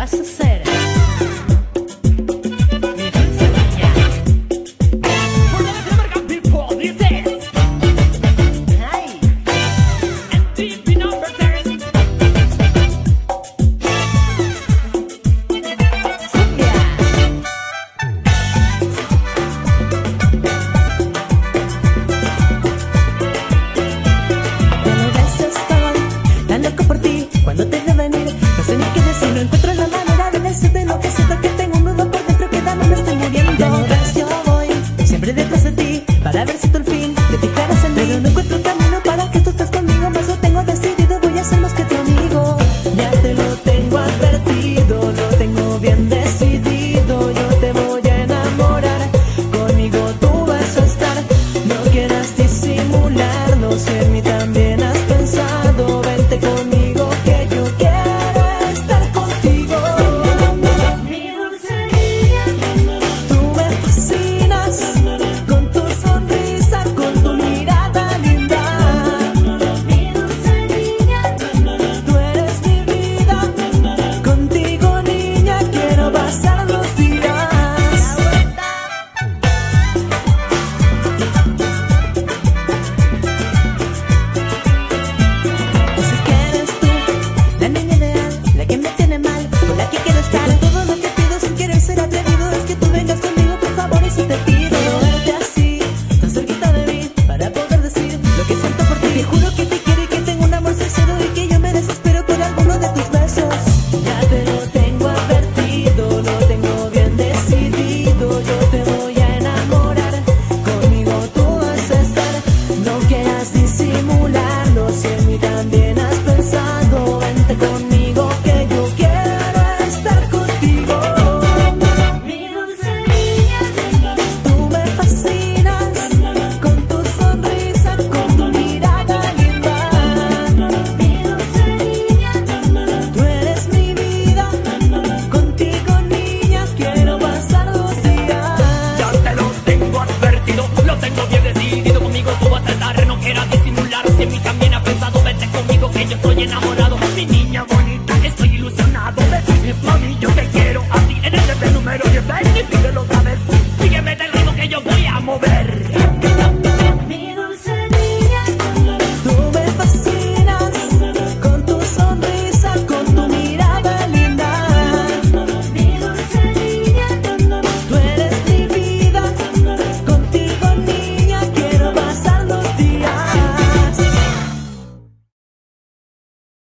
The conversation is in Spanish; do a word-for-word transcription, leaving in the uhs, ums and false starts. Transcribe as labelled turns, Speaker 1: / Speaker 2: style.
Speaker 1: vas a hacer? Mi dulce niña. Por la letra marca Billboard, dices. Ay. M T V number ten. Cumbia.
Speaker 2: Ya no ves, estoy tan loco por ti. Cuando te veo venir, no sé ni qué decir. No encuentro la manera de decirte lo que siento, que tengo un nudo por dentro que dame me estoy muriendo. Ya no ves, yo voy siempre detrás de ti para ver si tú al fin te fijaras en mí. Pero no encuentro el camino para que tú estés conmigo. Más lo tengo decidido, voy a ser más que tu amigo. Ya te lo tengo advertido, lo tengo bien decidido. Yo te voy a enamorar, conmigo tú vas a estar. No quieras disimularlo, si en mí también has pensado. Vente conmigo que yo quiero estar contigo.
Speaker 1: Mi dulce niña.
Speaker 2: Tú me fascinas con tu sonrisa, con tu mirada linda.
Speaker 1: Mi dulce niña.
Speaker 2: Tú eres mi vida, contigo niña quiero pasar los días. O si quieres tú, la niña ideal, la que me tiene mal, con la que quiero estar. Todo lo que pido sin querer ser atrevido es que tú vengas conmigo, por favor, y si te pido verte así, tan cerquita de mí, para poder decir lo que siento por ti. Te juro que te quiero y que tengo un amor sincero y que yo me desespero por alguno de tus besos. Ya te lo tengo advertido, lo tengo bien decidido. Yo te voy a enamorar, conmigo tú vas a estar. No quieras disimularlo, si en mí también has pensado. Vente conmigo que yo quiero estar contigo.
Speaker 1: Mi dulce niña.
Speaker 2: Tú me fascinas con tu sonrisa, con tu mirada linda.
Speaker 1: Mi dulce niña.
Speaker 2: Tú eres mi vida, contigo niña quiero pasar los días.
Speaker 3: Ya te lo tengo advertido, lo tengo bien decidido. Conmigo tú vas a estar, no quieras disimular. Si en mí también has pensado, vete conmigo que yo estoy enamorado. Mi niña bonita, estoy ilusionado. Decime, mami, yo te quiero así. En este número diez, ven y pídelo.